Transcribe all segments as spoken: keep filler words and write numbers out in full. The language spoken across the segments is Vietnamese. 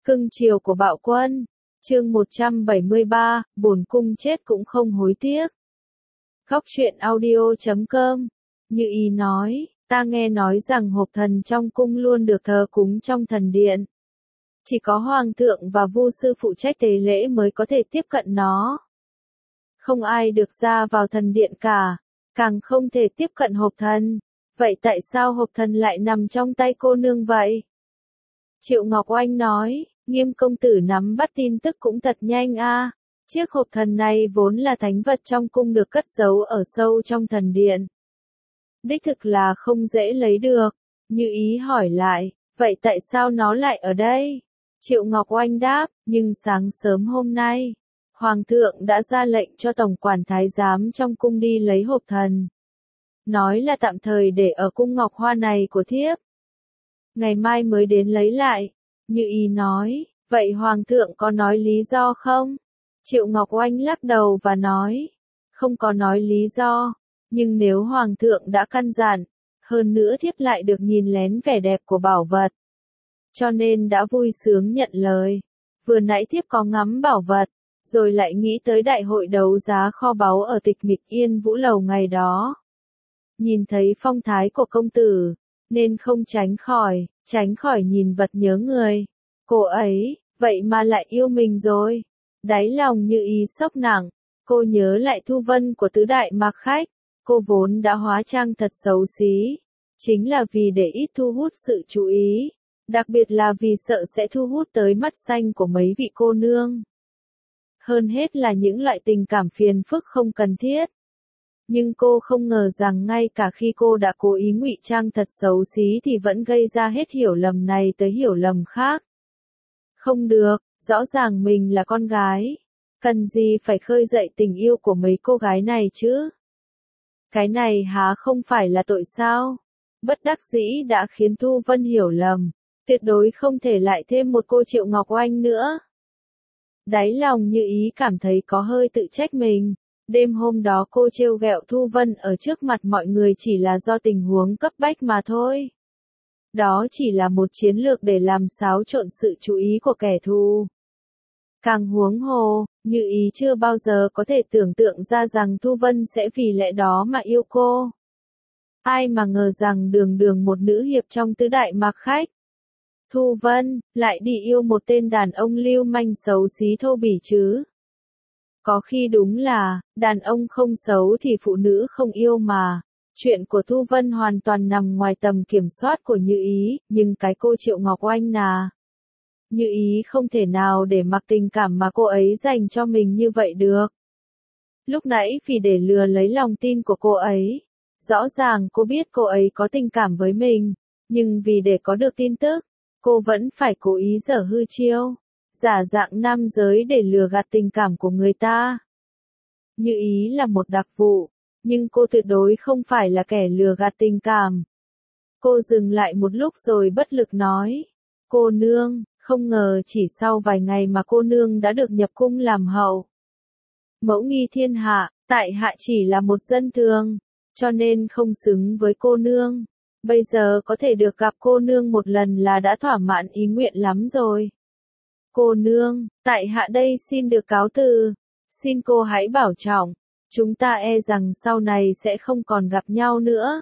Cưng chiều của bạo quân. Chương một trăm bảy mươi ba, bổn cung chết cũng không hối tiếc. Góc truyện audio chấm com. Như ý nói, ta nghe nói rằng hộp thần trong cung luôn được thờ cúng trong thần điện. Chỉ có hoàng thượng và vu sư phụ trách tế lễ mới có thể tiếp cận nó. Không ai được ra vào thần điện cả, càng không thể tiếp cận hộp thần. Vậy tại sao hộp thần lại nằm trong tay cô nương vậy? Triệu Ngọc Oanh nói, Nghiêm công tử nắm bắt tin tức cũng thật nhanh a. À. Chiếc hộp thần này vốn là thánh vật trong cung được cất giấu ở sâu trong thần điện. Đích thực là không dễ lấy được. Như ý hỏi lại, vậy tại sao nó lại ở đây? Triệu Ngọc Oanh đáp, nhưng sáng sớm hôm nay, Hoàng thượng đã ra lệnh cho tổng quản thái giám trong cung đi lấy hộp thần. Nói là tạm thời để ở cung ngọc hoa này của thiếp. Ngày mai mới đến lấy lại. Như ý nói, vậy Hoàng thượng có nói lý do không? Triệu Ngọc Oanh lắc đầu và nói, không có nói lý do, nhưng nếu Hoàng thượng đã căn dặn, hơn nữa thiếp lại được nhìn lén vẻ đẹp của bảo vật. Cho nên đã vui sướng nhận lời. Vừa nãy thiếp có ngắm bảo vật, rồi lại nghĩ tới đại hội đấu giá kho báu ở Tịch Mịch Yên Vũ Lầu ngày đó. Nhìn thấy phong thái của công tử, nên không tránh khỏi, tránh khỏi nhìn vật nhớ người. Cô ấy, vậy mà lại yêu mình rồi. Đáy lòng Như ý sốc nặng, cô nhớ lại thu vân của tứ đại mạc khách. Cô vốn đã hóa trang thật xấu xí, chính là vì để ít thu hút sự chú ý, đặc biệt là vì sợ sẽ thu hút tới mắt xanh của mấy vị cô nương. Hơn hết là những loại tình cảm phiền phức không cần thiết. Nhưng cô không ngờ rằng ngay cả khi cô đã cố ý ngụy trang thật xấu xí thì vẫn gây ra hết hiểu lầm này tới hiểu lầm khác. Không được, rõ ràng mình là con gái. Cần gì phải khơi dậy tình yêu của mấy cô gái này chứ? Cái này há không phải là tội sao? Bất đắc dĩ đã khiến Thu Vân hiểu lầm. Tuyệt đối không thể lại thêm một cô Triệu Ngọc Oanh nữa. Đáy lòng Như ý cảm thấy có hơi tự trách mình. Đêm hôm đó cô trêu ghẹo Thu Vân ở trước mặt mọi người chỉ là do tình huống cấp bách mà thôi. Đó chỉ là một chiến lược để làm xáo trộn sự chú ý của kẻ thù. Càng huống hồ, Như ý chưa bao giờ có thể tưởng tượng ra rằng Thu Vân sẽ vì lẽ đó mà yêu cô. Ai mà ngờ rằng đường đường một nữ hiệp trong tứ đại mạc khách. Thu Vân, lại đi yêu một tên đàn ông lưu manh xấu xí thô bỉ chứ. Có khi đúng là, đàn ông không xấu thì phụ nữ không yêu mà. Chuyện của Thu Vân hoàn toàn nằm ngoài tầm kiểm soát của Như ý, nhưng cái cô Triệu Ngọc Oanh nà. Như ý không thể nào để mặc tình cảm mà cô ấy dành cho mình như vậy được. Lúc nãy vì để lừa lấy lòng tin của cô ấy, rõ ràng cô biết cô ấy có tình cảm với mình, nhưng vì để có được tin tức, cô vẫn phải cố ý dở hư chiêu, giả dạng nam giới để lừa gạt tình cảm của người ta. Như ý là một đặc vụ, nhưng cô tuyệt đối không phải là kẻ lừa gạt tình cảm. Cô dừng lại một lúc rồi bất lực nói, cô nương, không ngờ chỉ sau vài ngày mà cô nương đã được nhập cung làm hậu. Mẫu nghi thiên hạ, tại hạ chỉ là một dân thường, cho nên không xứng với cô nương. Bây giờ có thể được gặp cô nương một lần là đã thỏa mãn ý nguyện lắm rồi. Cô nương, tại hạ đây xin được cáo từ. Xin cô hãy bảo trọng, chúng ta e rằng sau này sẽ không còn gặp nhau nữa.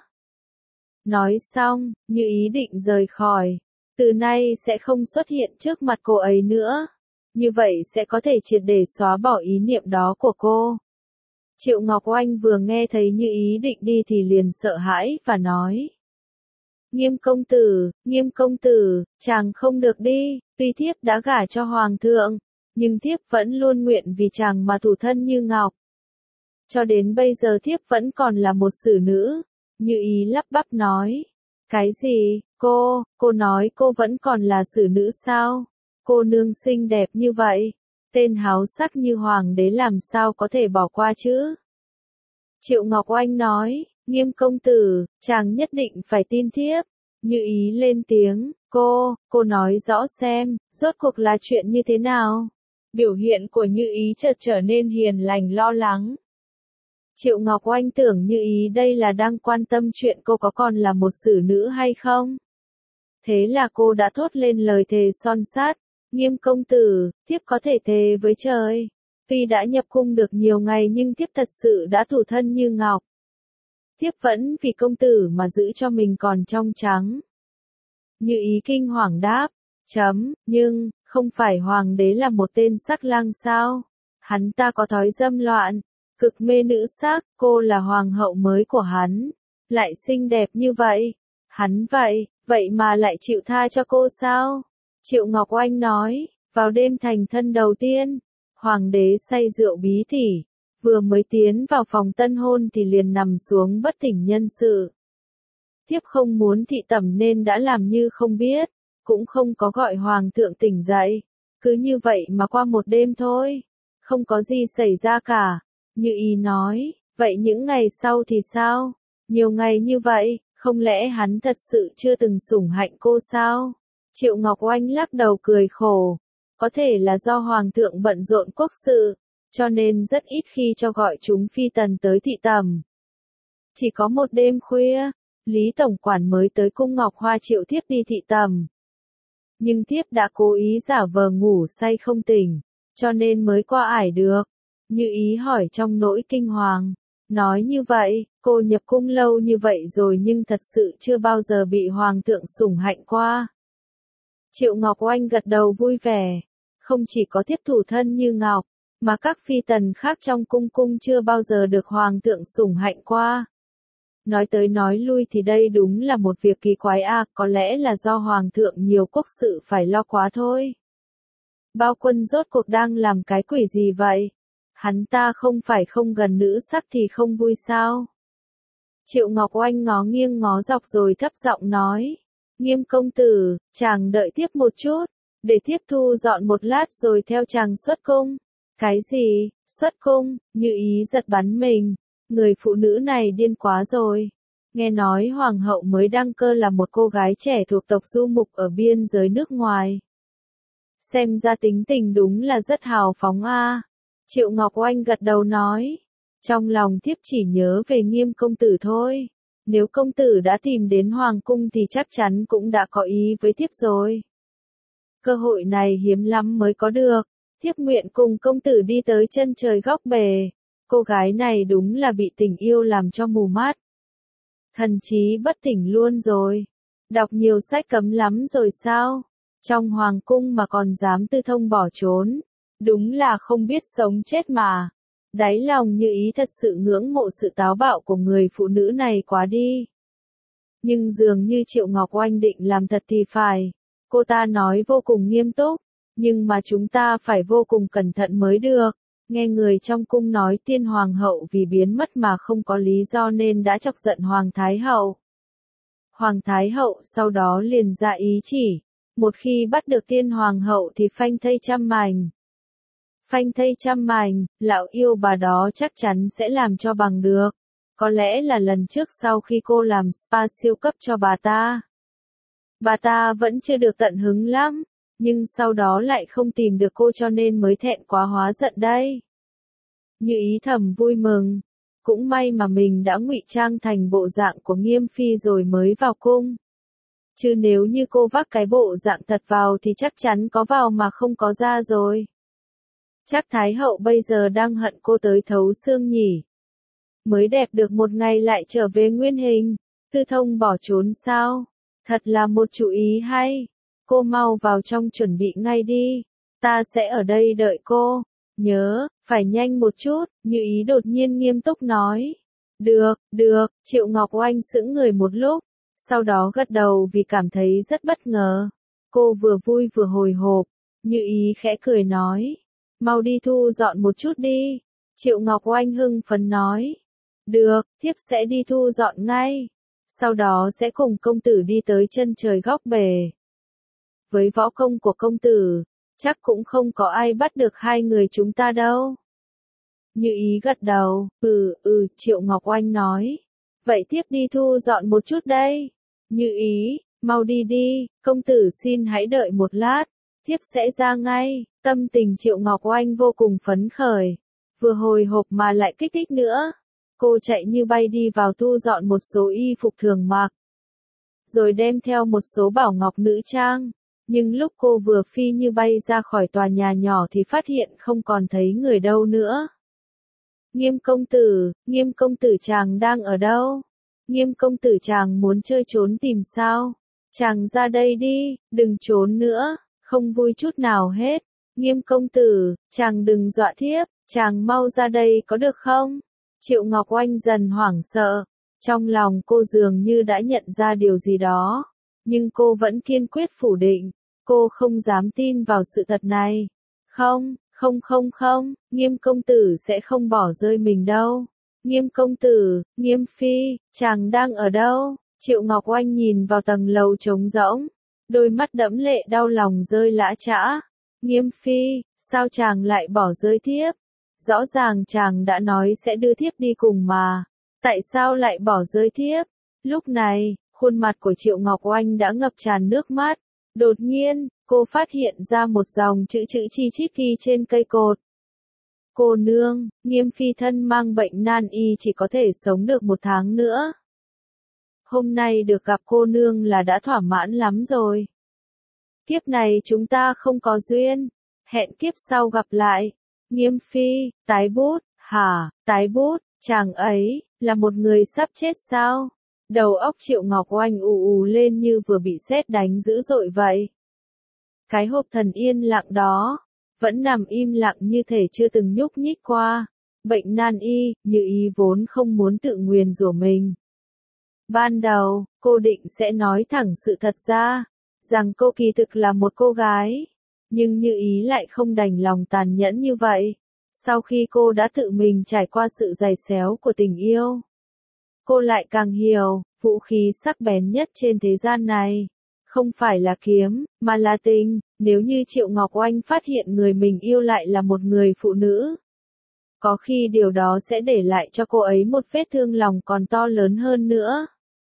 Nói xong, Như ý định rời khỏi. Từ nay sẽ không xuất hiện trước mặt cô ấy nữa. Như vậy sẽ có thể triệt để xóa bỏ ý niệm đó của cô. Triệu Ngọc Oanh vừa nghe thấy Như ý định đi thì liền sợ hãi và nói. Nghiêm công tử, Nghiêm công tử, chàng không được đi, tuy thiếp đã gả cho Hoàng thượng, nhưng thiếp vẫn luôn nguyện vì chàng mà thủ thân như ngọc. Cho đến bây giờ thiếp vẫn còn là một xử nữ. Như ý lắp bắp nói. Cái gì, cô, cô nói cô vẫn còn là xử nữ sao? Cô nương xinh đẹp như vậy, tên háo sắc như hoàng đế làm sao có thể bỏ qua chứ? Triệu Ngọc Oanh nói, Nghiêm công tử, chàng nhất định phải tin thiếp. Như ý lên tiếng, cô, cô nói rõ xem, rốt cuộc là chuyện như thế nào? Biểu hiện của Như ý chợt trở nên hiền lành lo lắng. Triệu Ngọc Oanh tưởng Như ý đây là đang quan tâm chuyện cô có còn là một xử nữ hay không. Thế là cô đã thốt lên lời thề son sắt, Nghiêm công tử, thiếp có thể thề với trời. Tuy đã nhập cung được nhiều ngày nhưng thiếp thật sự đã thủ thân như ngọc. Thiếp vẫn vì công tử mà giữ cho mình còn trong trắng. Như Ý kinh hoàng đáp. Chấm, nhưng, không phải hoàng đế là một tên sắc lang sao? Hắn ta có thói dâm loạn, cực mê nữ sắc, cô là hoàng hậu mới của hắn. Lại xinh đẹp như vậy. Hắn vậy, vậy mà lại chịu tha cho cô sao? Triệu Ngọc Oanh nói, vào đêm thành thân đầu tiên, hoàng đế say rượu bí tỉ, vừa mới tiến vào phòng tân hôn thì liền nằm xuống bất tỉnh nhân sự. Thiếp không muốn thị tẩm nên đã làm như không biết, cũng không có gọi hoàng thượng tỉnh dậy, cứ như vậy mà qua một đêm thôi, không có gì xảy ra cả. Như Ý nói, vậy những ngày sau thì sao? Nhiều ngày như vậy, không lẽ hắn thật sự chưa từng sủng hạnh cô sao? Triệu Ngọc Oanh lắc đầu cười khổ. Có thể là do hoàng thượng bận rộn quốc sự, cho nên rất ít khi cho gọi chúng phi tần tới thị tẩm. Chỉ có một đêm khuya, Lý Tổng quản mới tới cung Ngọc Hoa triệu thiếp đi thị tẩm. Nhưng thiếp đã cố ý giả vờ ngủ say không tỉnh, cho nên mới qua ải được. Như Ý hỏi trong nỗi kinh hoàng. Nói như vậy, cô nhập cung lâu như vậy rồi nhưng thật sự chưa bao giờ bị hoàng thượng sủng hạnh qua. Triệu Ngọc Oanh gật đầu vui vẻ. Không chỉ có thiếp thủ thân như ngọc, mà các phi tần khác trong cung cung chưa bao giờ được hoàng thượng sủng hạnh qua. Nói tới nói lui thì đây đúng là một việc kỳ quái à, có lẽ là do hoàng thượng nhiều quốc sự phải lo quá thôi. Bao Quân rốt cuộc đang làm cái quỷ gì vậy? Hắn ta không phải không gần nữ sắc thì không vui sao? Triệu Ngọc Oanh ngó nghiêng ngó dọc rồi thấp giọng nói. Nghiêm công tử, chàng đợi thiếp một chút, để thiếp thu dọn một lát rồi theo chàng xuất cung. Cái gì, xuất cung? Như Ý giật bắn mình. Người phụ nữ này điên quá rồi. Nghe nói hoàng hậu mới đăng cơ là một cô gái trẻ thuộc tộc Du Mục ở biên giới nước ngoài. Xem ra tính tình đúng là rất hào phóng a. À. Triệu Ngọc Oanh gật đầu nói. Trong lòng thiếp chỉ nhớ về Nghiêm công tử thôi. Nếu công tử đã tìm đến hoàng cung thì chắc chắn cũng đã có ý với thiếp rồi. Cơ hội này hiếm lắm mới có được. Thiếp nguyện cùng công tử đi tới chân trời góc bể. Cô gái này đúng là bị tình yêu làm cho mù mắt. Thần trí bất tỉnh luôn rồi. Đọc nhiều sách cấm lắm rồi sao? Trong hoàng cung mà còn dám tư thông bỏ trốn. Đúng là không biết sống chết mà. Đáy lòng Như Ý thật sự ngưỡng mộ sự táo bạo của người phụ nữ này quá đi. Nhưng dường như Triệu Ngọc Oanh định làm thật thì phải. Cô ta nói vô cùng nghiêm túc. Nhưng mà chúng ta phải vô cùng cẩn thận mới được. Nghe người trong cung nói tiên hoàng hậu vì biến mất mà không có lý do nên đã chọc giận hoàng thái hậu. Hoàng thái hậu sau đó liền ra ý chỉ. Một khi bắt được tiên hoàng hậu thì phanh thây trăm mảnh. Phanh thây trăm mảnh, lão yêu bà đó chắc chắn sẽ làm cho bằng được. Có lẽ là lần trước sau khi cô làm spa siêu cấp cho bà ta. Bà ta vẫn chưa được tận hứng lắm, nhưng sau đó lại không tìm được cô cho nên mới thẹn quá hóa giận đây. Như Ý thầm vui mừng. Cũng may mà mình đã ngụy trang thành bộ dạng của Nghiêm phi rồi mới vào cung. Chứ nếu như cô vác cái bộ dạng thật vào thì chắc chắn có vào mà không có ra rồi. Chắc Thái hậu bây giờ đang hận cô tới thấu xương nhỉ. Mới đẹp được một ngày lại trở về nguyên hình. Tư thông bỏ trốn sao? Thật là một chủ ý hay. Cô mau vào trong chuẩn bị ngay đi. Ta sẽ ở đây đợi cô. Nhớ, phải nhanh một chút. Như Ý đột nhiên nghiêm túc nói. Được, được. Triệu Ngọc Oanh sững người một lúc. Sau đó gật đầu vì cảm thấy rất bất ngờ. Cô vừa vui vừa hồi hộp. Như Ý khẽ cười nói. Mau đi thu dọn một chút đi. Triệu Ngọc Oanh hưng phấn nói. Được, thiếp sẽ đi thu dọn ngay. Sau đó sẽ cùng công tử đi tới chân trời góc bể. Với võ công của công tử, chắc cũng không có ai bắt được hai người chúng ta đâu. Như Ý gật đầu, ừ, ừ, Triệu Ngọc Oanh nói. Vậy thiếp đi thu dọn một chút đây. Như Ý, mau đi đi, công tử xin hãy đợi một lát. Thiếp sẽ ra ngay. Tâm tình Triệu Ngọc Oanh vô cùng phấn khởi. Vừa hồi hộp mà lại kích thích nữa. Cô chạy như bay đi vào thu dọn một số y phục thường mặc. Rồi đem theo một số bảo ngọc nữ trang. Nhưng lúc cô vừa phi như bay ra khỏi tòa nhà nhỏ thì phát hiện không còn thấy người đâu nữa. Nghiêm công tử, Nghiêm công tử chàng đang ở đâu? Nghiêm công tử chàng muốn chơi trốn tìm sao? Chàng ra đây đi, đừng trốn nữa, không vui chút nào hết. Nghiêm công tử, chàng đừng dọa thiếp, chàng mau ra đây có được không? Triệu Ngọc Oanh dần hoảng sợ, trong lòng cô dường như đã nhận ra điều gì đó, nhưng cô vẫn kiên quyết phủ định, cô không dám tin vào sự thật này. Không, không không không, Nghiêm công tử sẽ không bỏ rơi mình đâu. Nghiêm công tử, Nghiêm phi, chàng đang ở đâu? Triệu Ngọc Oanh nhìn vào tầng lầu trống rỗng, đôi mắt đẫm lệ đau lòng rơi lã chã. Nghiêm phi, sao chàng lại bỏ rơi thiếp? Rõ ràng chàng đã nói sẽ đưa thiếp đi cùng mà, tại sao lại bỏ rơi thiếp? Lúc này, khuôn mặt của Triệu Ngọc Oanh đã ngập tràn nước mắt. Đột nhiên, cô phát hiện ra một dòng chữ chữ chi chít ghi trên cây cột. Cô nương, Nghiêm phi thân mang bệnh nan y chỉ có thể sống được một tháng nữa. Hôm nay được gặp cô nương là đã thỏa mãn lắm rồi. Kiếp này chúng ta không có duyên, hẹn kiếp sau gặp lại. Nghiêm phi, tái bút, hả, tái bút, chàng ấy, là một người sắp chết sao? Đầu óc Triệu Ngọc Oanh ù ù lên như vừa bị sét đánh dữ dội vậy. Cái hộp thần yên lặng đó, vẫn nằm im lặng như thể chưa từng nhúc nhích qua. Bệnh nan y, Như Ý vốn không muốn tự nguyền rủa mình. Ban đầu, cô định sẽ nói thẳng sự thật ra, rằng cô kỳ thực là một cô gái. Nhưng Như Ý lại không đành lòng tàn nhẫn như vậy. Sau khi cô đã tự mình trải qua sự dày xéo của tình yêu, cô lại càng hiểu, vũ khí sắc bén nhất trên thế gian này, không phải là kiếm, mà là tình. Nếu như Triệu Ngọc Oanh phát hiện người mình yêu lại là một người phụ nữ, có khi điều đó sẽ để lại cho cô ấy một vết thương lòng còn to lớn hơn nữa.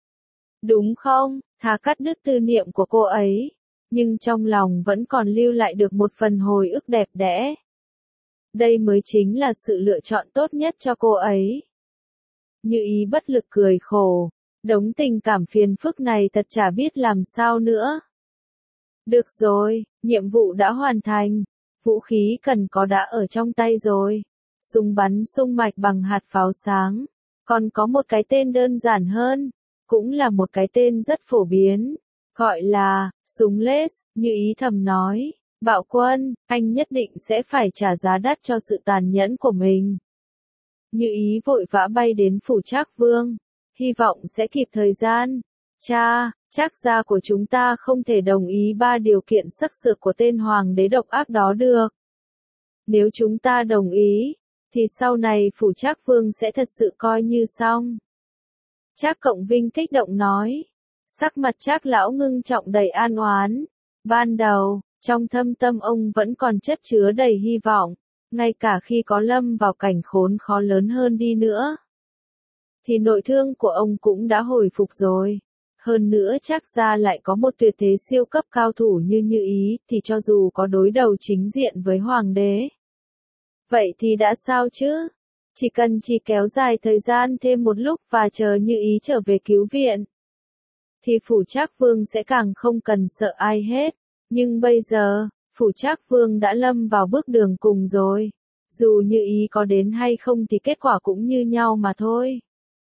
Đúng không? Thà cắt đứt tư niệm của cô ấy, nhưng trong lòng vẫn còn lưu lại được một phần hồi ức đẹp đẽ. Đây mới chính là sự lựa chọn tốt nhất cho cô ấy. Như Ý bất lực cười khổ, đống tình cảm phiền phức này thật chả biết làm sao nữa. Được rồi, nhiệm vụ đã hoàn thành, vũ khí cần có đã ở trong tay rồi. Súng bắn sung mạch bằng hạt pháo sáng, còn có một cái tên đơn giản hơn, cũng là một cái tên rất phổ biến, gọi là súng lết. Như Ý thầm nói, Bạo Quân, anh nhất định sẽ phải trả giá đắt cho sự tàn nhẫn của mình. Như Ý vội vã bay đến phủ Trác Vương, hy vọng sẽ kịp thời gian. Cha, Trác gia của chúng ta không thể đồng ý ba điều kiện sắc sược của tên hoàng đế độc ác đó được. Nếu chúng ta đồng ý, thì sau này phủ Trác Vương sẽ thật sự coi như xong. Trác Cộng Vinh kích động nói, sắc mặt Trác lão ngưng trọng đầy an oán. Ban đầu, trong thâm tâm ông vẫn còn chất chứa đầy hy vọng, ngay cả khi có lâm vào cảnh khốn khó lớn hơn đi nữa, thì nội thương của ông cũng đã hồi phục rồi. Hơn nữa Trác gia lại có một tuyệt thế siêu cấp cao thủ như Như Ý, thì cho dù có đối đầu chính diện với hoàng đế, vậy thì đã sao chứ? Chỉ cần chỉ kéo dài thời gian thêm một lúc và chờ Như Ý trở về cứu viện, thì phủ Trác Vương sẽ càng không cần sợ ai hết. Nhưng bây giờ, phủ Trác Vương đã lâm vào bước đường cùng rồi. Dù Như Ý có đến hay không thì kết quả cũng như nhau mà thôi.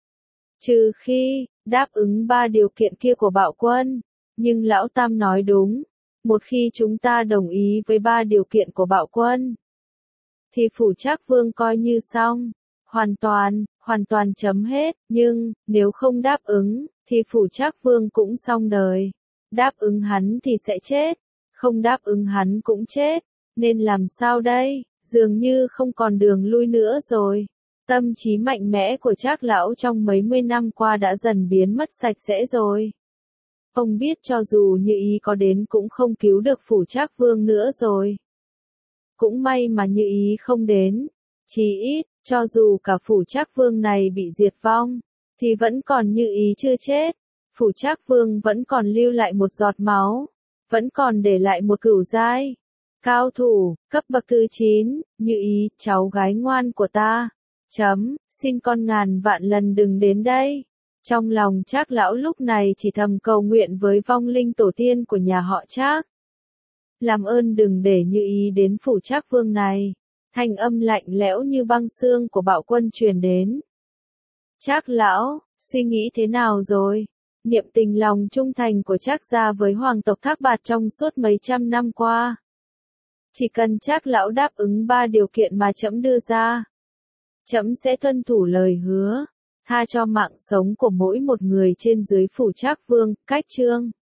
Trừ khi, đáp ứng ba điều kiện kia của Bạo Quân. Nhưng Lão Tam nói đúng. Một khi chúng ta đồng ý với ba điều kiện của Bạo Quân, thì phủ Trác Vương coi như xong. Hoàn toàn, hoàn toàn chấm hết. Nhưng, nếu không đáp ứng, thì phủ Trác Vương cũng xong đời. Đáp ứng hắn thì sẽ chết. Không đáp ứng hắn cũng chết. Nên làm sao đây? Dường như không còn đường lui nữa rồi. Tâm trí mạnh mẽ của Trác lão trong mấy mươi năm qua đã dần biến mất sạch sẽ rồi. Ông biết cho dù Như Ý có đến cũng không cứu được phủ Trác Vương nữa rồi. Cũng may mà Như Ý không đến. Chí ít, cho dù cả phủ Trác Vương này bị diệt vong, thì vẫn còn Như Ý chưa chết. Phủ Trác Vương vẫn còn lưu lại một giọt máu, vẫn còn để lại một cửu giai cao thủ, cấp bậc thứ chín. Như Ý, cháu gái ngoan của ta. Chấm, xin con ngàn vạn lần đừng đến đây. Trong lòng Trác lão lúc này chỉ thầm cầu nguyện với vong linh tổ tiên của nhà họ Trác. Làm ơn đừng để Như Ý đến phủ Trác Vương này. Thanh âm lạnh lẽo như băng xương của Bạo Quân truyền đến. Trác lão, suy nghĩ thế nào rồi? Niệm tình lòng trung thành của Trác gia với hoàng tộc Thác Bạt trong suốt mấy trăm năm qua. Chỉ cần Trác lão đáp ứng ba điều kiện mà trẫm đưa ra, trẫm sẽ tuân thủ lời hứa, tha cho mạng sống của mỗi một người trên dưới phủ Trác Vương. Cách chương